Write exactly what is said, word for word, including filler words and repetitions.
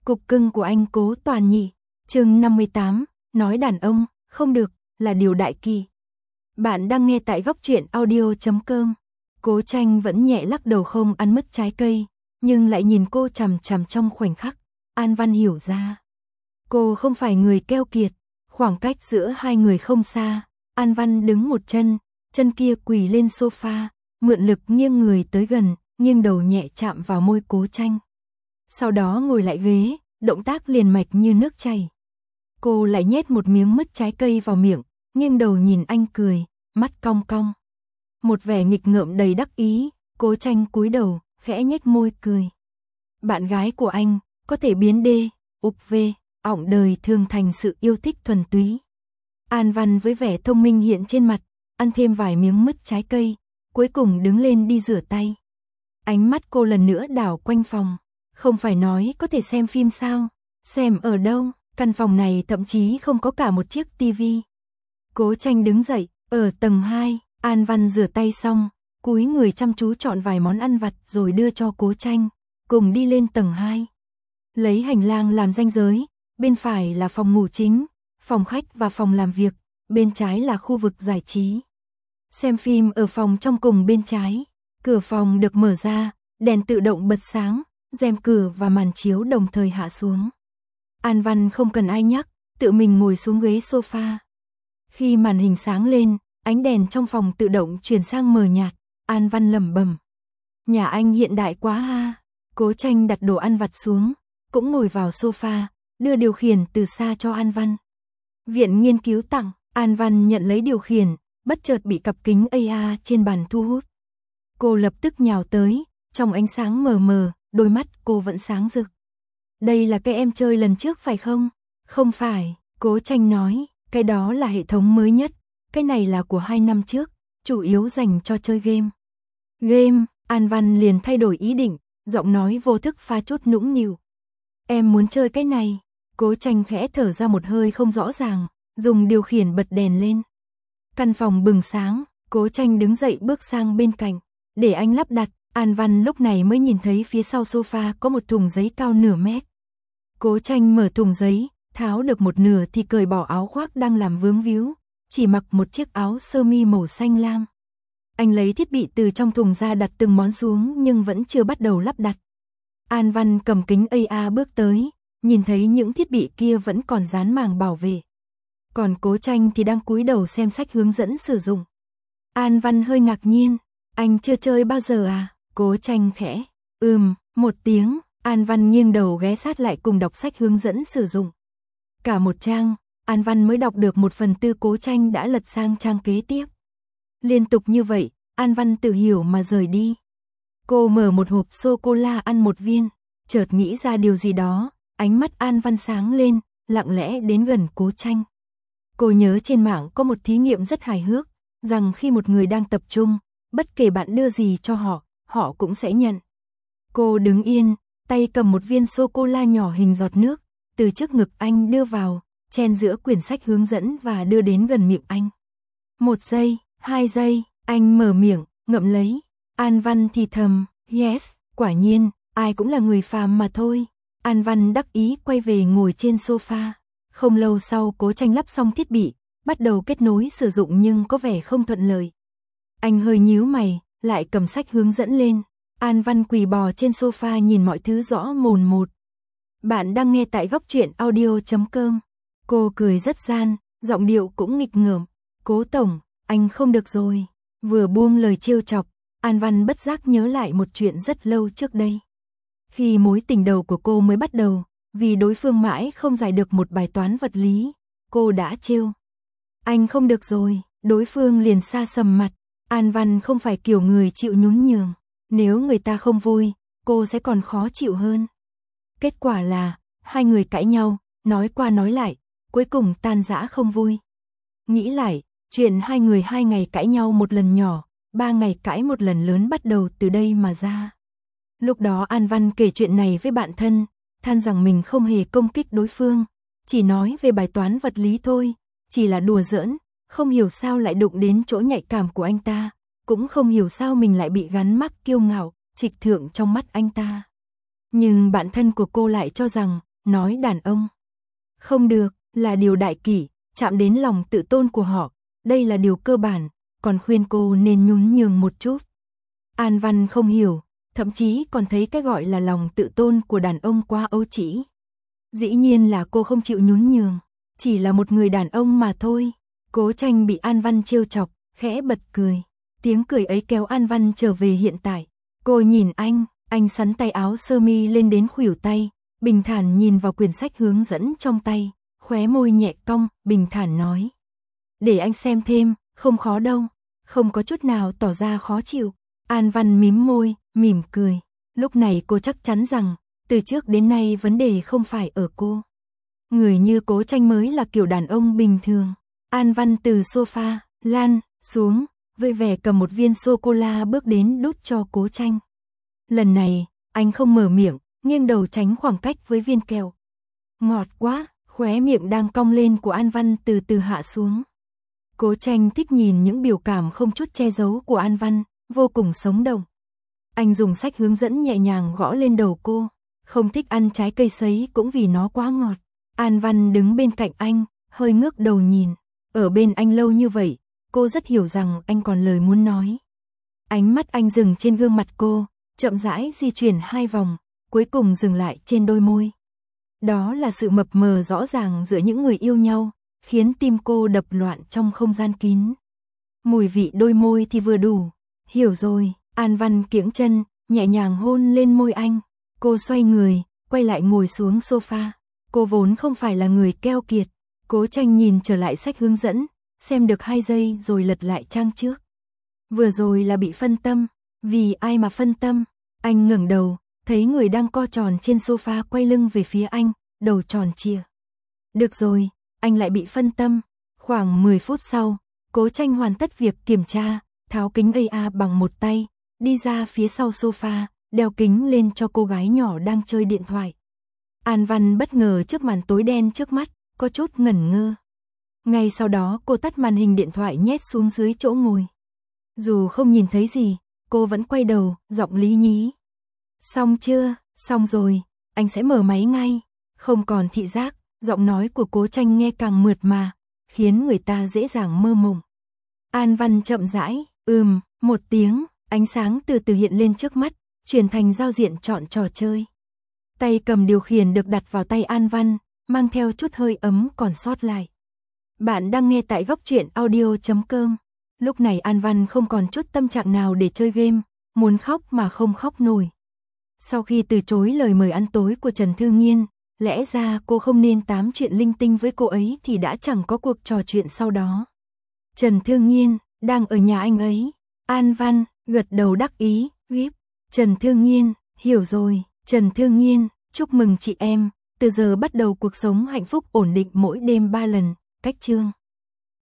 Cục cưng của anh Cố Toàn nhỉ. Chương năm mươi tám, nói đàn ông, không được, là điều đại kỳ. Bạn đang nghe tại góc truyện audio chấm com. Cố Tranh vẫn nhẹ lắc đầu không ăn mất trái cây, nhưng lại nhìn cô chằm chằm trong khoảnh khắc. An Văn hiểu ra. Cô không phải người keo kiệt, khoảng cách giữa hai người không xa. An Văn đứng một chân, chân kia quỳ lên sofa, mượn lực nghiêng người tới gần, nghiêng đầu nhẹ chạm vào môi Cố Tranh. Sau đó ngồi lại ghế, động tác liền mạch như nước chảy. Cô lại nhét một miếng mứt trái cây vào miệng, nghiêng đầu nhìn anh cười, mắt cong cong. Một vẻ nghịch ngợm đầy đắc ý, Cố Tranh cúi đầu, khẽ nhếch môi cười. Bạn gái của anh, có thể biến đê, ục vê, ỏng đời thường thành sự yêu thích thuần túy. An Văn với vẻ thông minh hiện trên mặt, ăn thêm vài miếng mứt trái cây, cuối cùng đứng lên đi rửa tay. Ánh mắt cô lần nữa đảo quanh phòng. Không phải nói có thể xem phim sao? Xem ở đâu? Căn phòng này thậm chí không có cả một chiếc tivi. Cố Tranh đứng dậy, ở tầng hai, An Văn rửa tay xong, cúi người chăm chú chọn vài món ăn vặt rồi đưa cho Cố Tranh, cùng đi lên tầng hai. Lấy hành lang làm ranh giới, bên phải là phòng ngủ chính, phòng khách và phòng làm việc, bên trái là khu vực giải trí. Xem phim ở phòng trong cùng bên trái, cửa phòng được mở ra, đèn tự động bật sáng, rèm cửa và màn chiếu đồng thời hạ xuống. An Văn không cần ai nhắc, tự mình ngồi xuống ghế sofa. Khi màn hình sáng lên, ánh đèn trong phòng tự động chuyển sang mờ nhạt, An Văn lẩm bẩm. Nhà anh hiện đại quá ha. Cố Tranh đặt đồ ăn vặt xuống, cũng ngồi vào sofa, đưa điều khiển từ xa cho An Văn. Viện nghiên cứu tặng, An Văn nhận lấy điều khiển, bất chợt bị cặp kính a rờ trên bàn thu hút. Cô lập tức nhào tới, trong ánh sáng mờ mờ, đôi mắt cô vẫn sáng rực. Đây là cái em chơi lần trước phải không? Không phải, Cố Tranh nói, cái đó là hệ thống mới nhất, cái này là của hai năm trước, chủ yếu dành cho chơi game. Game, An Văn liền thay đổi ý định, giọng nói vô thức pha chút nũng nịu. Em muốn chơi cái này. Cố Tranh khẽ thở ra một hơi không rõ ràng, dùng điều khiển bật đèn lên. Căn phòng bừng sáng, Cố Tranh đứng dậy bước sang bên cạnh, để anh lắp đặt. An Văn lúc này mới nhìn thấy phía sau sofa có một thùng giấy cao nửa mét. Cố Tranh mở thùng giấy, tháo được một nửa thì cởi bỏ áo khoác đang làm vướng víu, chỉ mặc một chiếc áo sơ mi màu xanh lam. Anh lấy thiết bị từ trong thùng ra đặt từng món xuống nhưng vẫn chưa bắt đầu lắp đặt. An Văn cầm kính a rờ bước tới, nhìn thấy những thiết bị kia vẫn còn dán màng bảo vệ. Còn Cố Tranh thì đang cúi đầu xem sách hướng dẫn sử dụng. An Văn hơi ngạc nhiên, anh chưa chơi bao giờ à? Cố Tranh khẽ, ừm, một tiếng, An Văn nghiêng đầu ghé sát lại cùng đọc sách hướng dẫn sử dụng. Cả một trang, An Văn mới đọc được một phần tư, Cố Tranh đã lật sang trang kế tiếp. Liên tục như vậy, An Văn tự hiểu mà rời đi. Cô mở một hộp sô-cô-la ăn một viên, chợt nghĩ ra điều gì đó, ánh mắt An Văn sáng lên, lặng lẽ đến gần Cố Tranh. Cô nhớ trên mạng có một thí nghiệm rất hài hước, rằng khi một người đang tập trung, bất kể bạn đưa gì cho họ, họ cũng sẽ nhận. Cô đứng yên, tay cầm một viên sô-cô-la nhỏ hình giọt nước, từ trước ngực anh đưa vào, chen giữa quyển sách hướng dẫn và đưa đến gần miệng anh. Một giây, hai giây, anh mở miệng, ngậm lấy. An Văn thì thầm, yes, quả nhiên, ai cũng là người phàm mà thôi. An Văn đắc ý quay về ngồi trên sofa. Không lâu sau Cố Tranh lắp xong thiết bị, bắt đầu kết nối sử dụng nhưng có vẻ không thuận lợi. Anh hơi nhíu mày, lại cầm sách hướng dẫn lên. An Văn quỳ bò trên sofa nhìn mọi thứ rõ mồn một. Bạn đang nghe tại góc truyện audio chấm com. Cô cười rất gian, giọng điệu cũng nghịch ngợm. Cố tổng, anh không được rồi. Vừa buông lời trêu chọc, An Văn bất giác nhớ lại một chuyện rất lâu trước đây. Khi mối tình đầu của cô mới bắt đầu, vì đối phương mãi không giải được một bài toán vật lý, cô đã trêu. Anh không được rồi, đối phương liền sa sầm mặt. An Văn không phải kiểu người chịu nhún nhường. Nếu người ta không vui, cô sẽ còn khó chịu hơn. Kết quả là, hai người cãi nhau, nói qua nói lại, cuối cùng tan rã không vui. Nghĩ lại, chuyện hai người hai ngày cãi nhau một lần nhỏ, ba ngày cãi một lần lớn bắt đầu từ đây mà ra. Lúc đó An Văn kể chuyện này với bạn thân, than rằng mình không hề công kích đối phương, chỉ nói về bài toán vật lý thôi, chỉ là đùa giỡn, không hiểu sao lại đụng đến chỗ nhạy cảm của anh ta, cũng không hiểu sao mình lại bị gắn mắc kiêu ngạo, trịch thượng trong mắt anh ta. Nhưng bạn thân của cô lại cho rằng, nói đàn ông. Không được, là điều đại kỷ, chạm đến lòng tự tôn của họ, đây là điều cơ bản, còn khuyên cô nên nhún nhường một chút. An Văn không hiểu, thậm chí còn thấy cái gọi là lòng tự tôn của đàn ông quá ấu trĩ. Dĩ nhiên là cô không chịu nhún nhường, chỉ là một người đàn ông mà thôi. Cố Tranh bị An Văn trêu chọc, khẽ bật cười. Tiếng cười ấy kéo An Văn trở về hiện tại. Cô nhìn anh, anh xắn tay áo sơ mi lên đến khuỷu tay, bình thản nhìn vào quyển sách hướng dẫn trong tay, khóe môi nhẹ cong, bình thản nói. Để anh xem thêm, không khó đâu, không có chút nào tỏ ra khó chịu. An Văn mím môi, mỉm cười. Lúc này cô chắc chắn rằng, từ trước đến nay vấn đề không phải ở cô. Người như Cố Tranh mới là kiểu đàn ông bình thường. An Văn từ sofa, lăn, xuống, vui vẻ cầm một viên sô-cô-la bước đến đút cho Cố Tranh. Lần này, anh không mở miệng, nghiêng đầu tránh khoảng cách với viên kẹo. Ngọt quá, khóe miệng đang cong lên của An Văn từ từ hạ xuống. Cố Tranh thích nhìn những biểu cảm không chút che giấu của An Văn, vô cùng sống động. Anh dùng sách hướng dẫn nhẹ nhàng gõ lên đầu cô, không thích ăn trái cây sấy cũng vì nó quá ngọt. An Văn đứng bên cạnh anh, hơi ngước đầu nhìn. Ở bên anh lâu như vậy, cô rất hiểu rằng anh còn lời muốn nói. Ánh mắt anh dừng trên gương mặt cô, chậm rãi di chuyển hai vòng, cuối cùng dừng lại trên đôi môi. Đó là sự mập mờ rõ ràng giữa những người yêu nhau, khiến tim cô đập loạn trong không gian kín. Mùi vị đôi môi thì vừa đủ. Hiểu rồi, An Văn kiễng chân, nhẹ nhàng hôn lên môi anh. Cô xoay người, quay lại ngồi xuống sofa. Cô vốn không phải là người keo kiệt. Cố Tranh nhìn trở lại sách hướng dẫn, xem được hai giây rồi lật lại trang trước. Vừa rồi là bị phân tâm, vì ai mà phân tâm? Anh ngẩng đầu, thấy người đang co tròn trên sofa quay lưng về phía anh, đầu tròn trịa. Được rồi, anh lại bị phân tâm. Khoảng mười phút sau, Cố Tranh hoàn tất việc kiểm tra, tháo kính a rờ bằng một tay, đi ra phía sau sofa, đeo kính lên cho cô gái nhỏ đang chơi điện thoại. An Văn bất ngờ trước màn tối đen trước mắt, có chút ngẩn ngơ. Ngay sau đó cô tắt màn hình điện thoại nhét xuống dưới chỗ ngồi. Dù không nhìn thấy gì, cô vẫn quay đầu, giọng lý nhí. Xong chưa? Xong rồi, anh sẽ mở máy ngay. Không còn thị giác, giọng nói của Cố Tranh nghe càng mượt mà, khiến người ta dễ dàng mơ mộng. An Văn chậm rãi, ừm, một tiếng, ánh sáng từ từ hiện lên trước mắt, chuyển thành giao diện chọn trò chơi. Tay cầm điều khiển được đặt vào tay An Văn, mang theo chút hơi ấm còn sót lại. Bạn đang nghe tại góc truyện audio chấm com. Lúc này An Văn không còn chút tâm trạng nào để chơi game, muốn khóc mà không khóc nổi. Sau khi từ chối lời mời ăn tối của Trần Thư Nghiên, lẽ ra cô không nên tám chuyện linh tinh với cô ấy thì đã chẳng có cuộc trò chuyện sau đó. Trần Thư Nghiên, đang ở nhà anh ấy. An Văn, gật đầu đắc ý, gíp. Trần Thư Nghiên, hiểu rồi. Trần Thư Nghiên, chúc mừng chị em, từ giờ bắt đầu cuộc sống hạnh phúc ổn định mỗi đêm ba lần, cách chương.